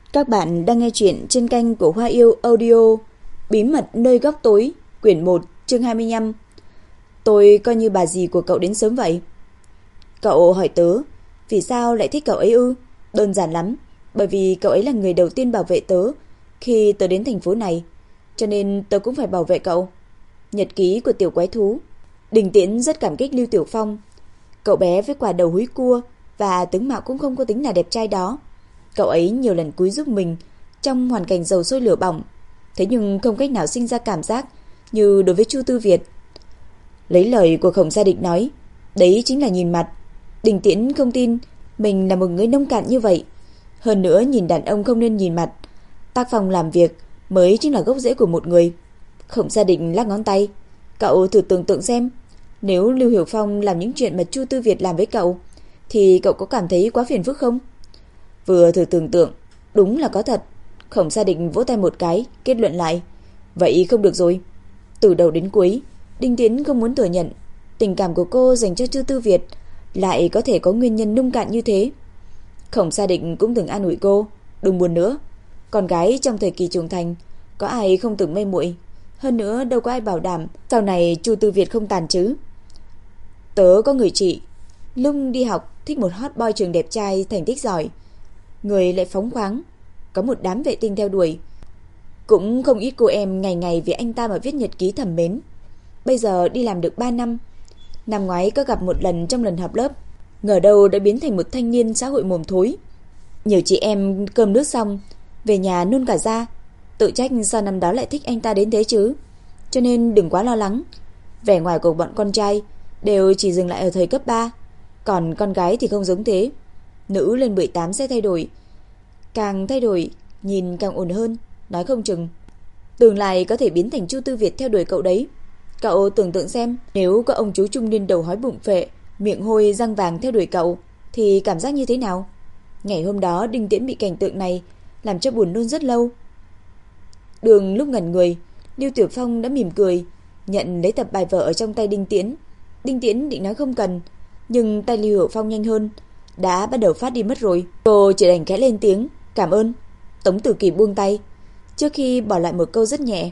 Các bạn đang nghe chuyện trên kênh của Hoa Yêu Audio, Bí mật nơi góc tối, quyển 1, chương 25. Tôi coi như bà dì của cậu đến sớm vậy. Cậu hỏi tớ, vì sao lại thích cậu ấy ư? Đơn giản lắm, bởi vì cậu ấy là người đầu tiên bảo vệ tớ khi tớ đến thành phố này, cho nên tớ cũng phải bảo vệ cậu. Nhật ký của tiểu quái thú. Đình Tiễn rất cảm kích Lưu Tiểu Phong. Cậu bé với quả đầu húi cua và tướng mạo cũng không có tính là đẹp trai đó. Cậu ấy nhiều lần cúi giúp mình trong hoàn cảnh dầu sôi lửa bỏng, thế nhưng không cách nào sinh ra cảm giác như đối với Chu Tư Việt. Lấy lời của Khổng Gia Định nói, đấy chính là nhìn mặt. Đình Tiễn không tin mình là một người nông cạn như vậy. Hơn nữa nhìn đàn ông không nên nhìn mặt, tác phong làm việc mới chính là gốc rễ của một người. Khổng Gia Định lắc ngón tay, cậu thử tưởng tượng xem, nếu Lưu Hiểu Phong làm những chuyện mà Chu Tư Việt làm với cậu, thì cậu có cảm thấy quá phiền phức không? Vừa thử tưởng tượng, đúng là có thật. Khổng Gia Định vỗ tay một cái, kết luận lại, vậy không được rồi. Từ đầu đến cuối, Đinh Tiễn không muốn thừa nhận tình cảm của cô dành cho Chu Tư Việt lại có thể có nguyên nhân nông cạn như thế. Khổng Gia Định cũng từng an ủi cô, đừng buồn nữa, con gái trong thời kỳ trưởng thành có ai không từng mê muội, hơn nữa đâu có ai bảo đảm sau này Chu Tư Việt không tàn chứ. Tớ có người chị, lúc đi học thích một hot boy trường đẹp trai, thành tích giỏi, người lại phóng khoáng, có một đám vệ tinh theo đuổi. Cũng không ít cô em ngày ngày vì anh ta mà viết nhật ký thầm mến. Bây giờ đi làm được 3 năm. Năm ngoái có gặp một lần trong lần họp lớp, ngờ đâu đã biến thành một thanh niên xã hội mồm thối. Nhiều chị em cơm nước xong về nhà nôn cả ra, tự trách sao năm đó lại thích anh ta đến thế chứ. Cho nên đừng quá lo lắng. Vẻ ngoài của bọn con trai đều chỉ dừng lại ở thời cấp 3, còn con gái thì không giống thế. Nữ lên 18 sẽ thay đổi, càng thay đổi nhìn càng ổn hơn, nói không chừng tương lai có thể biến thành Chu Tư Việt theo đuổi cậu đấy. Cậu tưởng tượng xem, nếu có ông chú trung niên đầu hói bụng phệ, miệng hôi răng vàng theo đuổi cậu thì cảm giác như thế nào? Ngày hôm đó Đinh Tiễn bị cảnh tượng này làm cho buồn nôn rất lâu. Đường lúc ngẩn người, Lưu Tiểu Phong đã mỉm cười nhận lấy tập bài vở ở trong tay Đinh Tiễn. Đinh Tiễn định nói không cần, nhưng tay Lưu Hiểu Phong nhanh hơn, đã bắt đầu phát đi mất rồi. Cô chỉ đành khẽ lên tiếng cảm ơn. Tống Tử Kỳ buông tay, trước khi bỏ lại một câu rất nhẹ.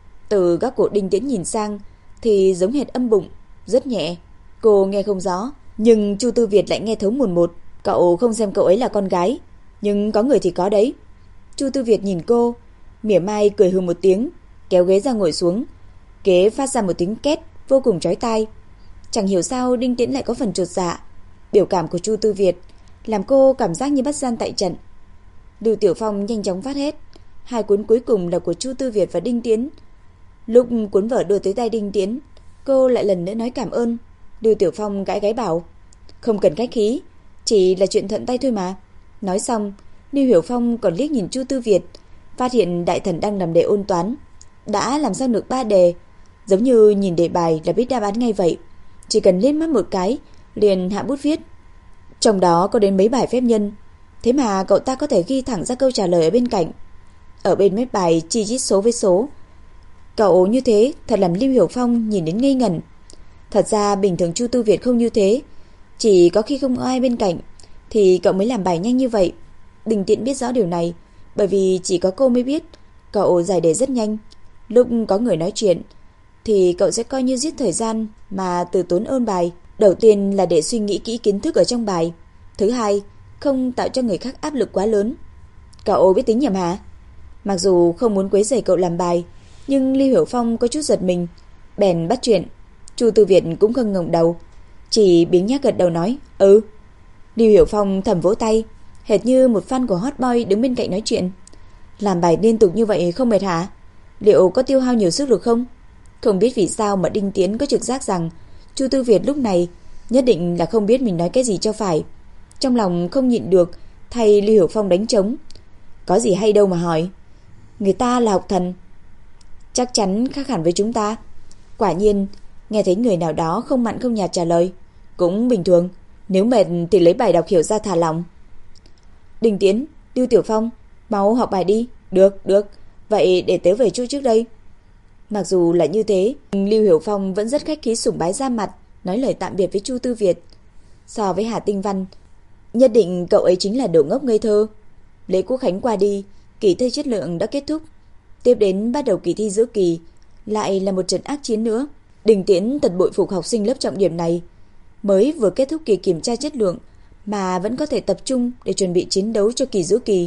Từ góc của Đinh Tiễn nhìn sang thì giống hệt âm bụng, rất nhẹ. Cô nghe không rõ, nhưng Chu Tư Việt lại nghe thấu mồn một. Cậu không xem cậu ấy là con gái, nhưng có người thì có đấy. Chu Tư Việt nhìn cô, mỉa mai cười hừ một tiếng, kéo ghế ra ngồi xuống. Ghế phát ra một tiếng két vô cùng chói tai. Chẳng hiểu sao Đinh Tiễn lại có phần chột dạ. Biểu cảm của Chu Tư Việt làm cô cảm giác như bắt gian tại trận. Lưu Tiểu Phong nhanh chóng phát hết. Hai cuốn cuối cùng là của Chu Tư Việt và Đinh Tiễn. Lúc cuốn vở đưa tới tay Đinh Tiễn, cô lại lần nữa nói cảm ơn. Lưu Tiểu Phong gãi gáy bảo, không cần khách khí, chỉ là chuyện thuận tay thôi mà. Nói xong, Lưu Hiểu Phong còn liếc nhìn Chu Tư Việt, phát hiện đại thần đang làm đề ôn toán, đã làm xong được 3 đề, giống như nhìn đề bài là biết đáp án ngay vậy, chỉ cần liếc mắt một cái liền hạ bút viết. Trong đó có đến mấy bài phép nhân, thế mà cậu ta có thể ghi thẳng ra câu trả lời ở bên cạnh. Ở bên mép bài chi chít số với số. Cậu như thế thật làm Lưu Hiểu Phong nhìn đến ngây ngẩn. Thật ra bình thường Chu Tư Việt không như thế, chỉ có khi không có ai bên cạnh thì cậu mới làm bài nhanh như vậy. Đình Tiễn biết rõ điều này, bởi vì chỉ có cô mới biết cậu giải đề rất nhanh. Lúc có người nói chuyện thì cậu sẽ coi như giết thời gian mà từ tốn ôn bài. Đầu tiên là để suy nghĩ kỹ kiến thức ở trong bài, thứ hai, không tạo cho người khác áp lực quá lớn. Cậu biết tính nhầm hả? Mặc dù không muốn quấy rầy cậu làm bài, nhưng Lưu Hiểu Phong có chút giật mình, bèn bắt chuyện. Chu Tư Việt cũng không ngẩng đầu, chỉ biếng nhác gật đầu nói, ừ. Lưu Hiểu Phong thầm vỗ tay, hệt như một fan của hot boy đứng bên cạnh nói chuyện. Làm bài liên tục như vậy không mệt hả? Liệu có tiêu hao nhiều sức được không? Không biết vì sao mà Đinh Tiễn có trực giác rằng Chu Tư Việt lúc này nhất định là không biết mình nói cái gì cho phải. Trong lòng không nhịn được thay Lưu Hiểu Phong đánh trống. Có gì hay đâu mà hỏi. Người ta là học thần, chắc chắn khác hẳn với chúng ta. Quả nhiên, nghe thấy người nào đó không mặn không nhạt trả lời, cũng bình thường, nếu mệt thì lấy bài đọc hiểu ra thả lỏng. Đinh Tiễn, Lưu Tiểu Phong, mau học bài đi. Được, được, vậy để tớ về chỗ trước đây. Mặc dù là như thế, Lưu Hiểu Phong vẫn rất khách khí sủng bái ra mặt, nói lời tạm biệt với Chu Tư Việt. So với Hà Tinh Văn, nhất định cậu ấy chính là đồ ngốc ngây thơ. Lễ Quốc khánh qua đi, kỳ thi chất lượng đã kết thúc. Tiếp đến bắt đầu kỳ thi giữa kỳ, lại là một trận ác chiến nữa. Đình Tiễn thật bội phục học sinh lớp trọng điểm này, mới vừa kết thúc kỳ kiểm tra chất lượng mà vẫn có thể tập trung để chuẩn bị chiến đấu cho kỳ giữa kỳ.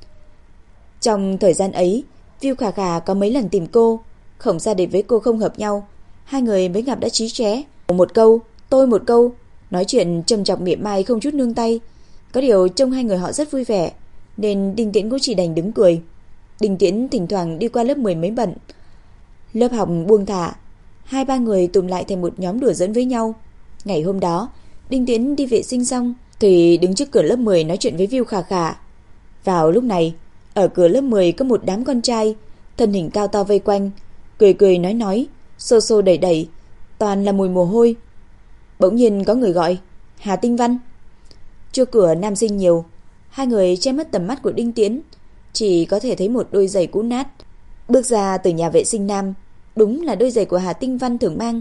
Trong thời gian ấy, Viu Khả Khả có mấy lần tìm cô, Khổng Gia Địch với cô không hợp nhau, hai người mới gặp đã chí chóe, một câu, tôi một câu, nói chuyện trầm trọng mỉa mai không chút nương tay. Có điều trông hai người họ rất vui vẻ, nên Đinh Tiễn cũng chỉ đành đứng cười. Đinh Tiễn thỉnh thoảng đi qua lớp 10 mấy bận. Lớp học buông thả, hai ba người tụm lại thành một nhóm đùa giỡn với nhau. Ngày hôm đó, Đinh Tiễn đi vệ sinh xong thì đứng trước cửa lớp 10 nói chuyện với Viu Khả Khả. Vào lúc này, ở cửa lớp 10 có một đám con trai, thân hình cao to vây quanh, cười cười nói, xô xô đẩy đẩy, toàn là mùi mồ hôi. Bỗng nhiên có người gọi, Hà Tinh Văn. Trước cửa nam sinh nhiều, hai người che mất tầm mắt của Đinh Tiễn, chỉ có thể thấy một đôi giày cũ nát. Bước ra từ nhà vệ sinh nam, đúng là đôi giày của Hà Tinh Văn thường mang.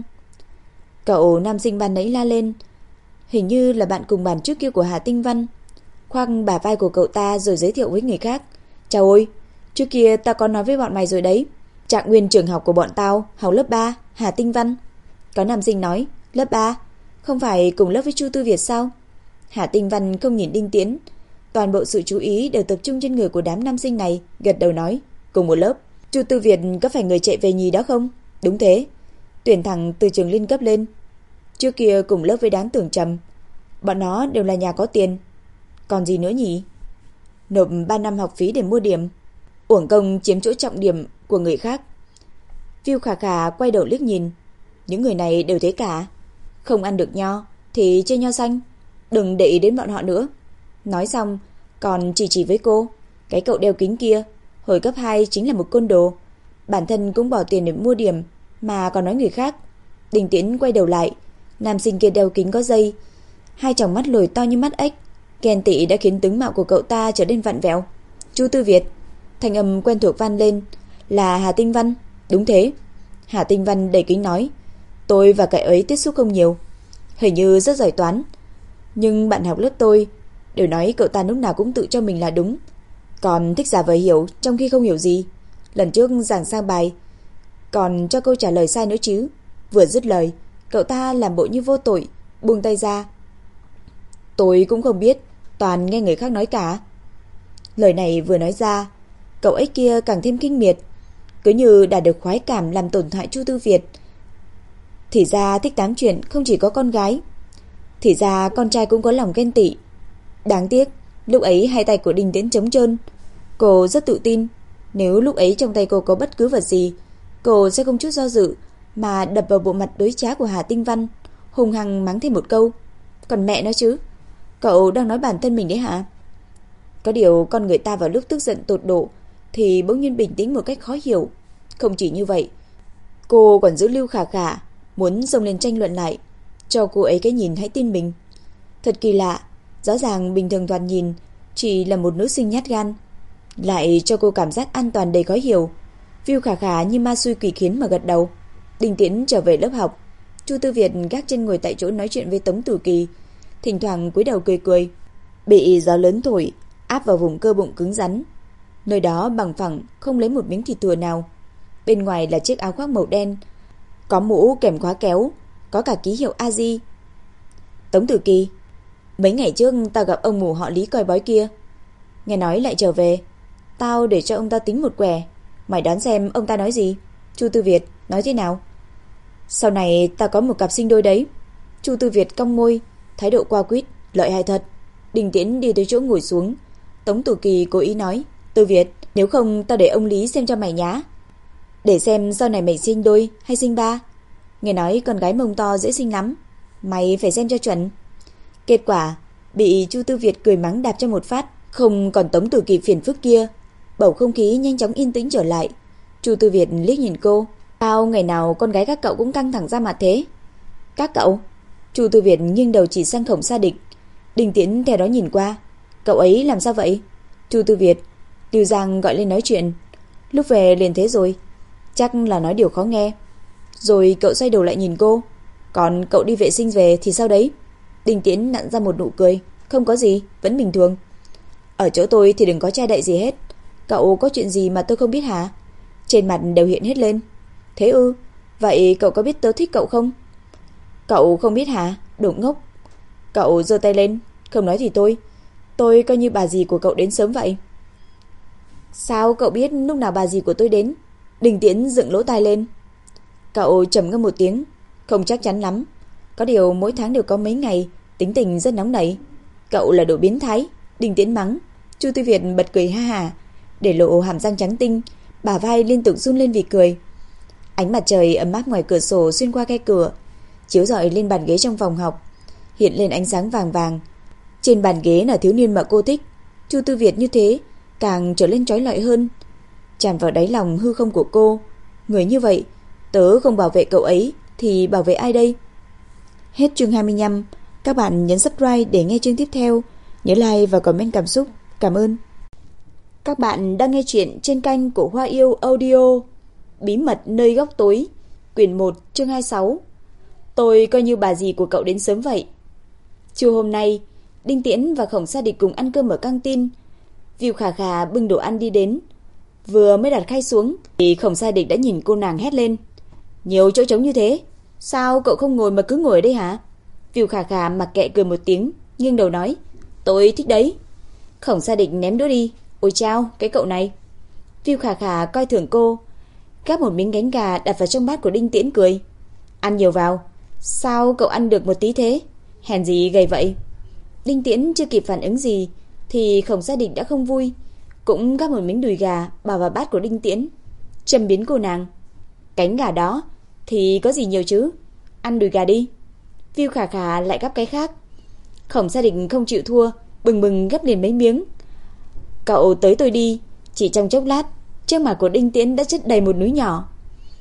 Cậu nam sinh ban nãy la lên, hình như là bạn cùng bàn trước kia của Hà Tinh Văn, khoác bả vai của cậu ta rồi giới thiệu với người khác. Chào ôi, trước kia tao có nói với bọn mày rồi đấy, Trạng nguyên trường học của bọn tao học lớp 3, Hà Tinh Văn. Có nam sinh nói, lớp 3, không phải cùng lớp với Chu Tư Việt sao? Hà Tinh Văn không nhìn Đinh Tiễn, toàn bộ sự chú ý đều tập trung trên người của đám nam sinh này, gật đầu nói, cùng một lớp. Chu Tư Việt có phải người chạy về nhì đó không? Đúng thế, tuyển thẳng từ trường liên cấp lên. Trước kia cùng lớp với đám Tưởng Trầm, bọn nó đều là nhà có tiền. Còn gì nữa nhỉ? Nộp 3 năm học phí để mua điểm, uổng công chiếm chỗ trọng điểm của người khác. Viu Khả Khả quay đầu liếc nhìn, những người này đều thế cả, không ăn được nho thì chê nho xanh, đừng để ý đến bọn họ nữa. Nói xong còn chỉ với cô, cái cậu đeo kính kia, hồi cấp 2 chính là một côn đồ, bản thân cũng bỏ tiền để mua điểm mà còn nói người khác. Đinh Tiễn quay đầu lại, nam sinh kia đeo kính có dây, hai tròng mắt lồi to như mắt ếch, ghen tị đã khiến tướng mạo của cậu ta trở nên vặn vẹo. Chu Tư Việt, thanh âm quen thuộc vang lên, là Hà Tinh Văn. Đúng thế. Hà Tinh Văn đẩy kính nói, tôi và cậu ấy tiếp xúc không nhiều, hình như rất giỏi toán, nhưng bạn học lớp tôi đều nói cậu ta lúc nào cũng tự cho mình là đúng, còn thích giả vờ hiểu trong khi không hiểu gì. Lần trước giảng sang bài còn cho câu trả lời sai nữa chứ. Vừa dứt lời, cậu ta làm bộ như vô tội, buông tay ra. Tôi cũng không biết, toàn nghe người khác nói cả. Lời này vừa nói ra, cậu ấy kia càng thêm kinh miệt, cứ như đã được khoái cảm làm tổn hại Chu Tư Việt. Thì ra thích tám chuyện không chỉ có con gái, thì ra con trai cũng có lòng ghen tị. Đáng tiếc, lúc ấy hai tay của Đinh Tiễn trống trơn. Cô rất tự tin, nếu lúc ấy trong tay cô có bất cứ vật gì, cô sẽ không chút do dự mà đập vào bộ mặt đối trá của Hà Tinh Văn, hung hăng mắng thêm một câu. Còn mẹ nó chứ, cậu đang nói bản thân mình đấy hả? Có điều con người ta vào lúc tức giận tột độ thì bỗng nhiên bình tĩnh một cách khó hiểu. Không chỉ như vậy, cô còn giữ Lưu Khả Khả, muốn xông lên tranh luận lại, cho cô ấy cái nhìn hãy tin mình. Thật kỳ lạ, rõ ràng bình thường thoạt nhìn chỉ là một nữ sinh nhát gan, lại cho cô cảm giác an toàn đầy khó hiểu. Viu Khả Khả như ma xui quỷ khiến mà gật đầu. Đinh Tiễn trở về lớp học, Chu Tư Việt gác chân ngồi tại chỗ nói chuyện với Tống Tử Kỳ, thỉnh thoảng cúi đầu cười cười. Bị gió lớn thổi áp vào vùng cơ bụng cứng rắn, nơi đó bằng phẳng không lấy một miếng thịt thừa nào. Bên ngoài là chiếc áo khoác màu đen, có mũ kèm khóa kéo, có cả ký hiệu AJ. Tống Tử Kỳ, mấy ngày trước tao gặp ông mù họ Lý coi bói kia, nghe nói lại trở về, tao để cho ông ta tính một quẻ, mày đoán xem ông ta nói gì? Chu Tư Việt nói thế nào? Sau này tao có một cặp sinh đôi đấy. Chu Tư Việt cong môi, thái độ qua quýt, lợi hại thật. Đinh Tiễn đi tới chỗ ngồi xuống. Tống Tử Kỳ cố ý nói, Tư Việt, nếu không tao để ông Lý xem cho mày nhá, để xem sau này mày sinh đôi hay sinh ba. Nghe nói con gái mông to dễ sinh lắm, mày phải xem cho chuẩn. Kết quả bị Chu Tư Việt cười mắng đạp cho một phát, không còn Tống Tử Kỳ phiền phức kia. Bầu không khí nhanh chóng yên tĩnh trở lại. Chu Tư Việt liếc nhìn cô, sao ngày nào con gái các cậu cũng căng thẳng ra mặt thế? Các cậu? Chu Tư Việt nghiêng đầu chỉ sang Khổng Sa Địch. Đinh Tiễn theo đó nhìn qua, cậu ấy làm sao vậy? Chu Tư Việt, Lưu Giang gọi lên nói chuyện, lúc về liền thế rồi, chắc là nói điều khó nghe. Rồi cậu xoay đầu lại nhìn cô, còn cậu đi vệ sinh về thì sao đấy? Đinh Tiễn nặn ra một nụ cười, không có gì, vẫn bình thường. Ở chỗ tôi thì đừng có che đậy gì hết. Cậu có chuyện gì mà tôi không biết hả? Trên mặt đều hiện hết lên. Thế ư? Vậy cậu có biết tớ thích cậu không? Cậu không biết hả? Đồ ngốc. Cậu giơ tay lên. Không nói thì tôi coi như bà dì của cậu đến sớm vậy. Sao cậu biết lúc nào bà dì của tôi đến? Đinh Tiễn dựng lỗ tai lên. Cậu trầm ngâm một tiếng. Không chắc chắn lắm. Có điều mỗi tháng đều có mấy ngày tính tình rất nóng nảy. Cậu là đồ biến thái. Đinh Tiễn mắng. Chu Tư Việt bật cười ha hà, để lộ hàm răng trắng tinh, bả vai liên tục run lên vì cười. Ánh mặt trời ấm áp ngoài cửa sổ xuyên qua khe cửa, chiếu rọi lên bàn ghế trong phòng học, hiện lên ánh sáng vàng vàng. Trên bàn ghế là thiếu niên mà cô thích. Chu Tư Việt như thế càng trở lên chói lọi hơn, tràn vào đáy lòng hư không của cô. Người như vậy, tớ không bảo vệ cậu ấy thì bảo vệ ai đây? Hết chương 25. Các bạn nhấn subscribe để nghe chương tiếp theo. Nhớ like và comment cảm xúc. Cảm ơn. Các bạn đang nghe chuyện trên kênh của Hoa Yêu Audio. Bí mật nơi góc tối, quyển 1, chương 26. Tôi coi như bà dì của cậu đến sớm vậy. Trưa hôm nay, Đinh Tiễn và Khổng Sa Địch cùng ăn cơm ở căng tin. Viu Khả Khả bưng đồ ăn đi đến. Vừa mới đặt khay xuống thì Khổng Sa Địch đã nhìn cô nàng hét lên. Nhiều chỗ trống như thế, sao cậu không ngồi mà cứ ngồi ở đây hả? Viu Khả Khả mặc kệ cười một tiếng, nghiêng đầu nói. Tôi thích đấy. Khổng Sa Địch ném đũa đi. Ôi chao, cái cậu này. Viu Khả Khả coi thường cô, gắp một miếng cánh gà đặt vào trong bát của Đinh Tiễn cười. Ăn nhiều vào. Sao cậu ăn được một tí thế? Hèn gì gầy vậy? Đinh Tiễn chưa kịp phản ứng gì thì Khổng Sa Địch đã không vui, cũng gắp một miếng đùi gà bỏ vào bát của Đinh Tiễn, châm biếm cô nàng. Cánh gà đó thì có gì nhiều chứ, ăn đùi gà đi. Viu Khả Khả lại gắp cái khác. Khổng Sa Địch không chịu thua, bừng bừng gắp liền mấy miếng. Cậu tới tôi đi. Chỉ trong chốc lát, trước mặt của Đinh Tiễn đã chất đầy một núi nhỏ.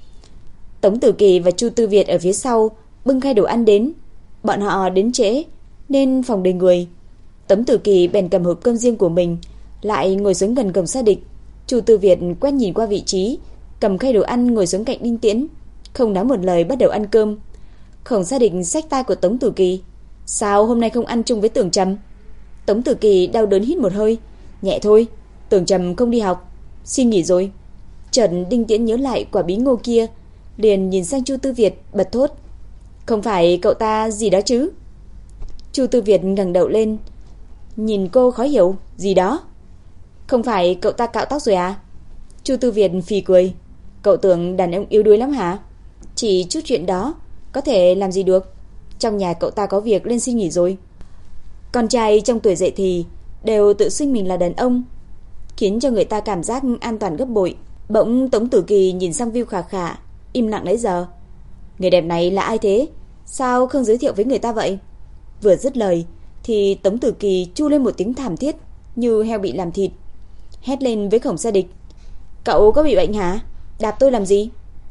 Tống Tử Kỳ và Chu Tư Việt ở phía sau bưng khay đồ ăn đến. Bọn họ đến trễ nên phòng đầy người. Tống Tử Kỳ bèn cầm hộp cơm riêng của mình, lại ngồi xuống gần Khổng Sa Địch. Chu Tư Việt quét nhìn qua vị trí, cầm khay đồ ăn ngồi xuống cạnh Đinh Tiễn, không nói một lời bắt đầu ăn cơm. Khổng Sa Địch xách tay của Tống Tử Kỳ. Sao hôm nay không ăn chung với Tưởng Trầm? Tống Tử Kỳ đau đớn hít một hơi. Nhẹ thôi, Tưởng Trầm không đi học, xin nghỉ rồi. Chợt Đinh Tiễn nhớ lại quả bí ngô kia, liền nhìn sang Chu Tư Việt bật thốt. Không phải cậu ta gì đó chứ? Chu Tư Việt ngẩng đầu lên, nhìn cô khó hiểu. Gì đó? Không phải cậu ta cạo tóc rồi à? Chu Tư Việt phì cười. Cậu tưởng đàn ông yếu đuối lắm hả? Chỉ chút chuyện đó có thể làm gì được? Trong nhà cậu ta có việc lên xin nghỉ rồi. Con trai trong tuổi dậy thì đều tự xưng mình là đàn ông, khiến cho người ta cảm giác an toàn gấp bội. Bỗng Tống Tử Kỳ nhìn sang Viu Khả Khả, im lặng nãy giờ. Người đẹp này là ai thế? Sao không giới thiệu với người ta vậy? Vừa dứt lời thì Tống Tử Kỳ chu lên một tiếng thảm thiết như heo bị làm thịt, hét lên với Khổng Sa Địch. Cậu có bị bệnh hả? Đạp tôi làm gì?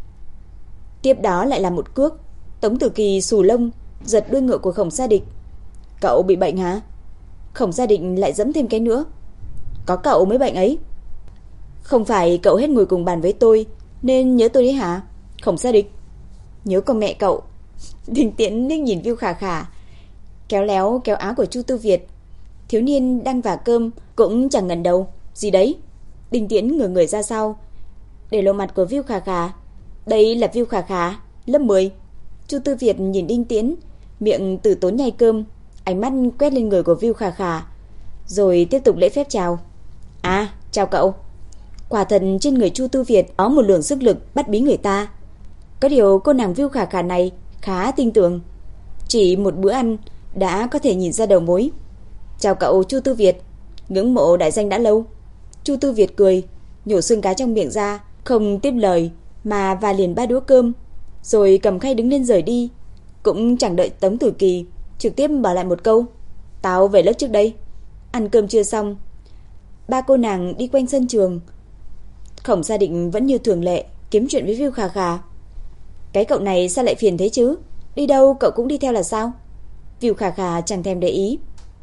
Tiếp đó lại là một cước. Tống Tử Kỳ xù lông giật đuôi ngựa của Khổng Sa Địch. Cậu bị bệnh hả? Khổng Sa Địch lại giẫm thêm cái nữa. Có cậu mới bệnh ấy. Không phải cậu hết ngồi cùng bàn với tôi nên nhớ tôi đấy hả? Khổng Sa Địch. Nhớ con mẹ cậu. Đinh Tiễn liếc nhìn Viu Khả Khả, kéo léo kéo áo của Chu Tư Việt. Thiếu niên đang vả cơm cũng chẳng ngẩng đầu. Gì đấy? Đinh Tiễn ngửa người ra sau, để lộ mặt của Viu Khả Khả. Đây là Viu Khả Khả, lớp 10. Chu Tư Việt nhìn Đinh Tiễn, miệng từ tốn nhai cơm, ánh mắt quét lên người của Viu Khả Khả, rồi tiếp tục lễ phép chào. À, chào cậu. Quả thật trên người Chu Tư Việt có một lượng sức lực bắt bí người ta. Có điều cô nàng Viu Khả Khả này khá tinh tường, chỉ một bữa ăn đã có thể nhìn ra đầu mối. Chào cậu Chu Tư Việt, ngưỡng mộ đại danh đã lâu. Chu Tư Việt cười, nhổ xương cá trong miệng ra, không tiếp lời mà và liền 3 đũa cơm, rồi cầm khay đứng lên rời đi. Cũng chẳng đợi Tống Tử Kỳ, trực tiếp bảo lại một câu. Tao về lớp trước đây. Ăn cơm chưa xong, ba cô nàng đi quanh sân trường. Khổng Sa Định vẫn như thường lệ kiếm chuyện với Viu Khả Khả. Cái cậu này sao lại phiền thế chứ? Đi đâu cậu cũng đi theo là sao? Viu Khả Khả chẳng thèm để ý.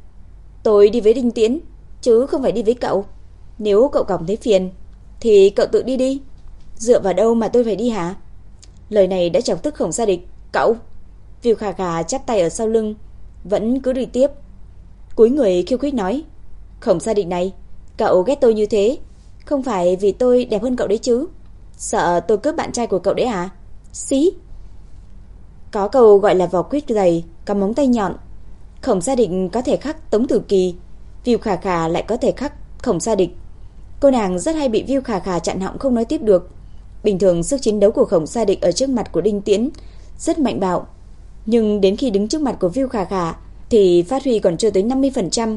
Tôi đi với Đinh Tiễn, chứ không phải đi với cậu. Nếu cậu cảm thấy phiền thì cậu tự đi đi. Dựa vào đâu mà tôi phải đi hả? Lời này đã chọc tức Khổng Sa Địch. Cậu! Viu Khả Khả chắp tay ở sau lưng, vẫn cứ đi tiếp, cúi người khiêu khích nói. Khổng Sa Định này, cậu ghét tôi như thế, không phải vì tôi đẹp hơn cậu đấy chứ? Sợ tôi cướp bạn trai của cậu đấy à? Xí. Có câu gọi là vỏ quýt dày, có móng tay nhọn. Khổng Sa Định có thể khắc Tống Tử Kỳ, Viu Khả Khả lại có thể khắc Khổng Sa Địch. Cô nàng rất hay bị Viu Khả Khả chặn họng không nói tiếp được. Bình thường sức chiến đấu của Khổng Sa Địch ở trước mặt của Đinh Tiễn rất mạnh bạo, nhưng đến khi đứng trước mặt của Viu Khả Khả thì phát huy còn chưa tới 50%.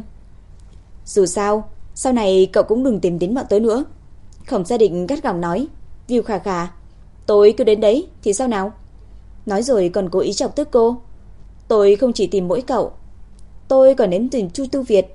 Dù sao, sau này cậu cũng đừng tìm đến bọn tớ nữa. Khổng Sa Địch gắt gỏng nói. Viu Khả Khả, tôi cứ đến đấy thì sao nào? Nói rồi còn cố ý chọc tức cô. Tôi không chỉ tìm mỗi cậu, tôi còn đến tìm Chu Tư Việt.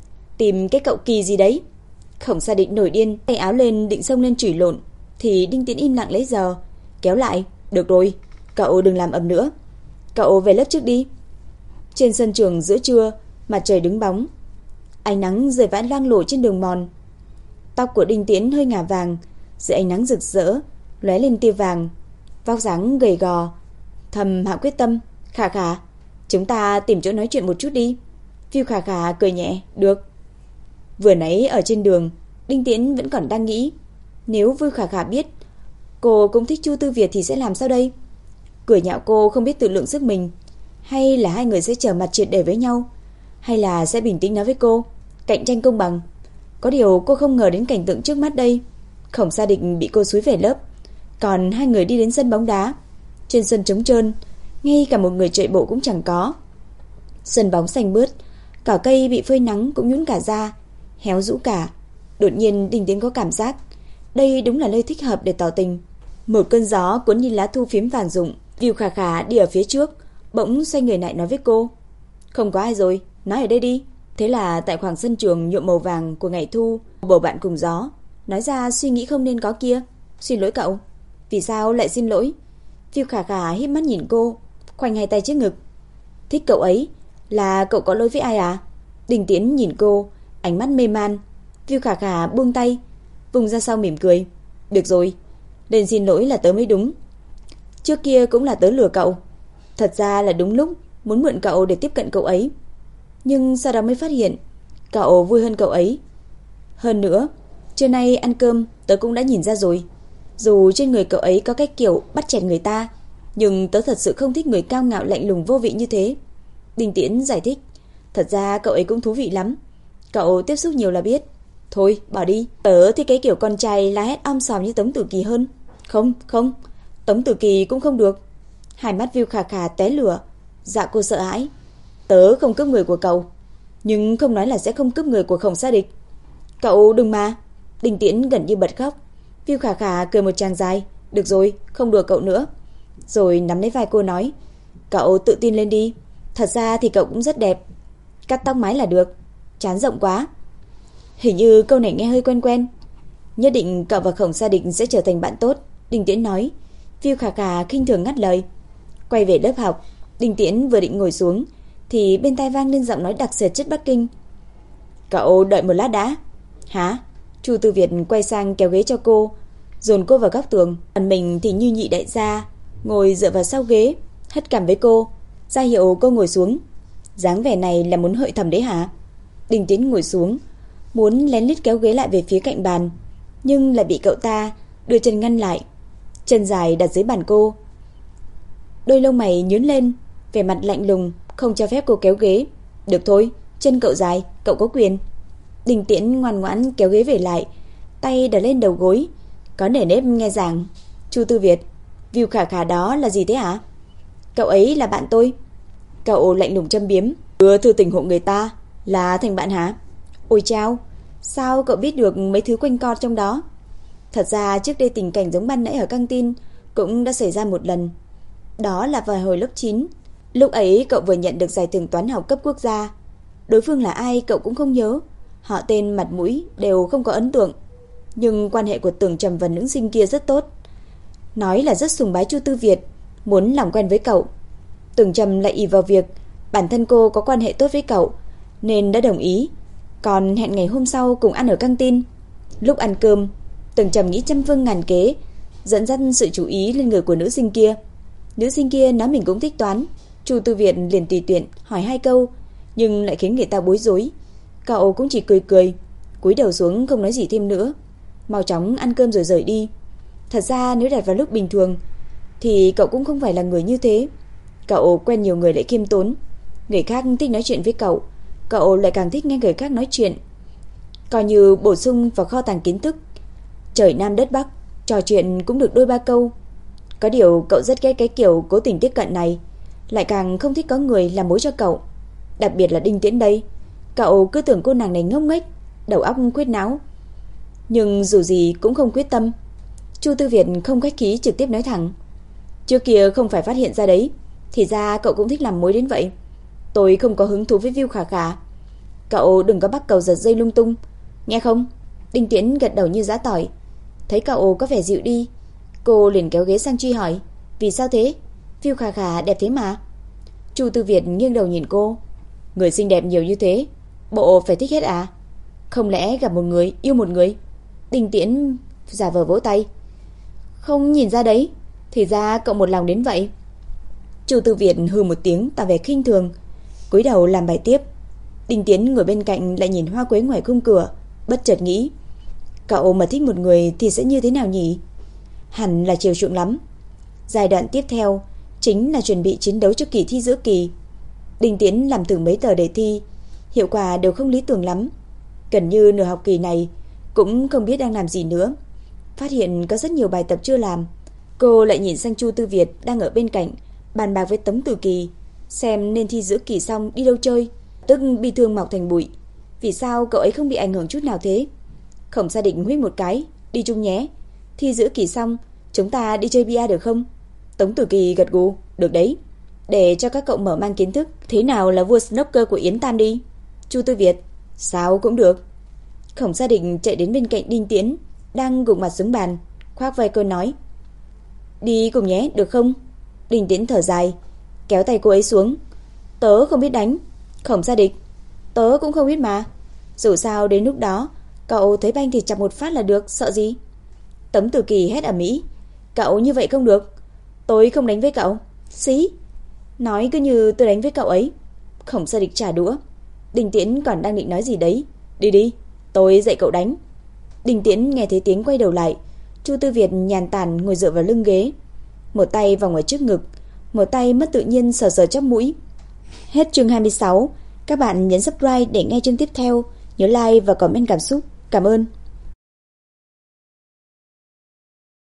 Tìm cái cậu kỳ gì đấy? Khổng Sa Địch nổi điên, tay áo lên định xông lên chửi lộn, thì Đinh Tiễn im lặng lấy giờ kéo lại. Được rồi, cậu đừng làm ầm nữa, cậu về lớp trước đi. Trên sân trường giữa trưa, mặt trời đứng bóng, ánh nắng rơi vãi loang lổ trên đường mòn. Tóc của Đinh Tiễn hơi ngả vàng dưới ánh nắng rực rỡ, lóe lên tia vàng. Vóc dáng gầy gò, thầm hạ quyết tâm. Khả Khả, chúng ta tìm chỗ nói chuyện một chút đi. Viu Khả Khả cười nhẹ. Được. Vừa nãy ở trên đường, Đinh Tiễn vẫn còn đang nghĩ, nếu Viu Khả Khả biết cô cũng thích Chu Tư Việt thì sẽ làm sao đây? Cười nhạo cô không biết tự lượng sức mình, hay là hai người sẽ trở mặt triệt để với nhau, hay là sẽ bình tĩnh nói với cô cạnh tranh công bằng. Có điều cô không ngờ đến cảnh tượng trước mắt đây. Khổng Sa Định bị cô xúi về lớp, còn hai người đi đến sân bóng đá. Trên sân trống trơn, ngay cả một người chạy bộ cũng chẳng có. Sân bóng xanh mướt, cỏ cây bị phơi nắng cũng nhũn cả ra, héo rũ cả. Đột nhiên Đinh Tiễn có cảm giác đây đúng là nơi thích hợp để tỏ tình. Một cơn gió cuốn như lá thu phiếm vàng rụng. Viu Khả Khả đi ở phía trước, bỗng xoay người lại nói với cô. Không có ai rồi, nói ở đây đi. Thế là tại khoảng sân trường nhuộm màu vàng của ngày thu, bầu bạn cùng gió nói ra suy nghĩ không nên có kia. Xin lỗi cậu. Vì sao lại xin lỗi? Viu Khả Khả híp mắt nhìn cô, khoanh hai tay trước ngực. Thích cậu ấy là cậu có lỗi với ai à? Đinh Tiễn nhìn cô, ánh mắt mê man. Viu Khả Khả buông tay, vùng ra sau mỉm cười. Được rồi, nên xin lỗi là tớ mới đúng. Trước kia cũng là tớ lừa cậu. Thật ra là đúng lúc muốn mượn cậu để tiếp cận cậu ấy, nhưng sau đó mới phát hiện cậu vui hơn cậu ấy. Hơn nữa, trưa nay ăn cơm tớ cũng đã nhìn ra rồi. Dù trên người cậu ấy có cái kiểu bắt chẹt người ta, nhưng tớ thật sự không thích người cao ngạo lạnh lùng vô vị như thế. Đinh Tiễn giải thích. Thật ra cậu ấy cũng thú vị lắm, cậu tiếp xúc nhiều là biết. Thôi bỏ đi, tớ thích cái kiểu con trai la hét om sòm như Tống Tử Kỳ hơn. Không, không, Tống Tử Kỳ cũng không được. Hai mắt Viu Khả Khả té lửa. Dạ cô sợ hãi. Tớ không cướp người của cậu, nhưng không nói là sẽ không cướp người của Khổng Sa Địch. Cậu đừng mà. Đinh Tiễn gần như bật khóc. Viu Khả Khả cười một tràng dài. Được rồi, không đùa cậu nữa. Rồi nắm lấy vai cô nói. Cậu tự tin lên đi. Thật ra thì cậu cũng rất đẹp. Cắt tóc mái là được. Trán rộng quá. Hình như câu này nghe hơi quen quen. Nhất định cậu và Khổng Sa Địch sẽ trở thành bạn tốt, Đinh Tiễn nói. Viu Khả Khả khinh thường ngắt lời. Quay về lớp học, Đinh Tiễn vừa định ngồi xuống thì bên tai vang lên giọng nói đặc sệt chất Bắc Kinh. Cậu đợi một lát đã. Hả? Chu Tư Việt quay sang kéo ghế cho cô, dồn cô vào góc tường. Còn mình thì như nhị đại gia, ngồi dựa vào sau ghế, hất cằm với cô, ra hiệu cô ngồi xuống. Dáng vẻ này là muốn hợi thầm đấy hả? Đinh Tiễn ngồi xuống, muốn lén lút kéo ghế lại về phía cạnh bàn, nhưng lại bị cậu ta đưa chân ngăn lại. Chân dài đặt dưới bàn cô, đôi lông mày nhướng lên, vẻ mặt lạnh lùng, không cho phép cô kéo ghế. Được thôi, chân cậu dài, cậu có quyền. Đinh Tiễn ngoan ngoãn kéo ghế về lại, tay đặt lên đầu gối, có nể nếp nghe giảng. Chu Tư Việt, Viu Khả Khả đó là gì thế hả? Cậu ấy là bạn tôi. Cậu lạnh lùng châm biếm. Đưa thư tình hộ người ta là thành bạn hả? Ôi chao, sao cậu biết được mấy thứ quanh co trong đó? Thật ra trước đây tình cảnh giống ban nãy ở căng tin cũng đã xảy ra một lần. Đó là vào hồi lớp 9. Lúc ấy cậu vừa nhận được giải thưởng toán học cấp quốc gia. Đối phương là ai cậu cũng không nhớ, họ tên mặt mũi đều không có ấn tượng, nhưng quan hệ của Tưởng Trầm và nữ sinh kia rất tốt. Nói là rất sùng bái Chu Tư Việt, muốn làm quen với cậu. Tưởng Trầm lại ỷ vào việc bản thân cô có quan hệ tốt với cậu nên đã đồng ý, còn hẹn ngày hôm sau cùng ăn ở căng tin. Lúc ăn cơm, Tưởng Trầm nghĩ trăm phương ngàn kế dẫn dắt sự chú ý lên người của nữ sinh kia. Nữ sinh kia nói mình cũng thích toán. Chu Tư Việt liền tùy tiện hỏi hai câu, nhưng lại khiến người ta bối rối. Cậu cũng chỉ cười cười, cúi đầu xuống không nói gì thêm nữa, mau chóng ăn cơm rồi rời đi. Thật ra nếu đặt vào lúc bình thường thì cậu cũng không phải là người như thế. Cậu quen nhiều người lại khiêm tốn. Người khác thích nói chuyện với cậu, cậu lại càng thích nghe người khác nói chuyện. Coi như bổ sung vào kho tàng kiến thức. Trời Nam đất Bắc, trò chuyện cũng được đôi ba câu. Có điều cậu rất ghét cái kiểu cố tình tiếp cận này, lại càng không thích có người làm mối cho cậu. Đặc biệt là Đinh Tiễn đây. Cậu cứ tưởng cô nàng này ngốc nghếch, đầu óc khuyết não. Nhưng dù gì cũng không quyết tâm. Chu Tư Việt không khách khí trực tiếp nói thẳng: trước kia không phải phát hiện ra đấy, thì ra cậu cũng thích làm mối đến vậy. Tôi không có hứng thú với Viu Khả Khả. Cậu đừng có bắt cầu giật dây lung tung, nghe không? Đinh Tiễn gật đầu như giã tỏi. Thấy cậu có vẻ dịu đi, cô liền kéo ghế sang truy hỏi: vì sao thế? Viu Khả Khả đẹp thế mà. Chu Tư Việt nghiêng đầu nhìn cô: người xinh đẹp nhiều như thế, bộ phải thích hết à? Không lẽ gặp một người yêu một người? Đinh Tiễn giả vờ vỗ tay: không nhìn ra đấy, thì ra cậu một lòng đến vậy. Chu Tư Việt hừ một tiếng tỏ vẻ khinh thường, cúi đầu làm bài tiếp. Đinh Tiễn ngồi bên cạnh lại nhìn hoa quế ngoài khung cửa, bất chợt nghĩ: cậu mà thích một người thì sẽ như thế nào nhỉ? Hẳn là chiều chuộng lắm. Giai đoạn tiếp theo chính là chuẩn bị chiến đấu cho kỳ thi giữa kỳ. Đinh Tiễn làm thử mấy tờ đề thi, hiệu quả đều không lý tưởng lắm. Gần như nửa học kỳ này cũng không biết đang làm gì nữa. Phát hiện có rất nhiều bài tập chưa làm. Cô lại nhìn sang Chu Tư Việt đang ở bên cạnh, bàn bạc với Tống Tử Kỳ xem nên thi giữa kỳ xong đi đâu chơi. Tức bi thương mọc thành bụi. Vì sao cậu ấy không bị ảnh hưởng chút nào thế? Khổng Sa Định huých một cái: đi chung nhé, thi giữa kỳ xong chúng ta đi chơi bia được không? Tống Tử Kỳ gật gù: được đấy, để cho các cậu mở mang kiến thức thế nào là vua snooker của Yến Tam đi. Chu Tư Việt: sao cũng được. Khổng Sa Định chạy đến bên cạnh Đinh Tiễn đang gục mặt xuống bàn, khoác vai cô nói: đi cùng nhé, được không? Đinh Tiễn thở dài, kéo tay cô ấy xuống: tớ không biết đánh. Khổng Sa Định: tớ cũng không biết mà. Dù sao đến lúc đó cậu thấy banh thì chặt một phát là được, sợ gì? Tống Tử Kỳ hét ầm ĩ: cậu như vậy không được, tôi không đánh với cậu. Xí, nói cứ như tôi đánh với cậu ấy. Khổng Sa Định trả đũa. Đinh Tiễn còn đang định nói gì đấy: đi đi, tôi dạy cậu đánh. Đinh Tiễn nghe thấy tiếng quay đầu lại. Chu Tư Việt nhàn tản ngồi dựa vào lưng ghế, một tay vòng ở trước ngực, một tay mất tự nhiên sờ sờ chóp mũi. Hết chương 26. Các bạn nhấn subscribe để nghe chương tiếp theo. Nhớ like và comment cảm xúc. Cảm ơn.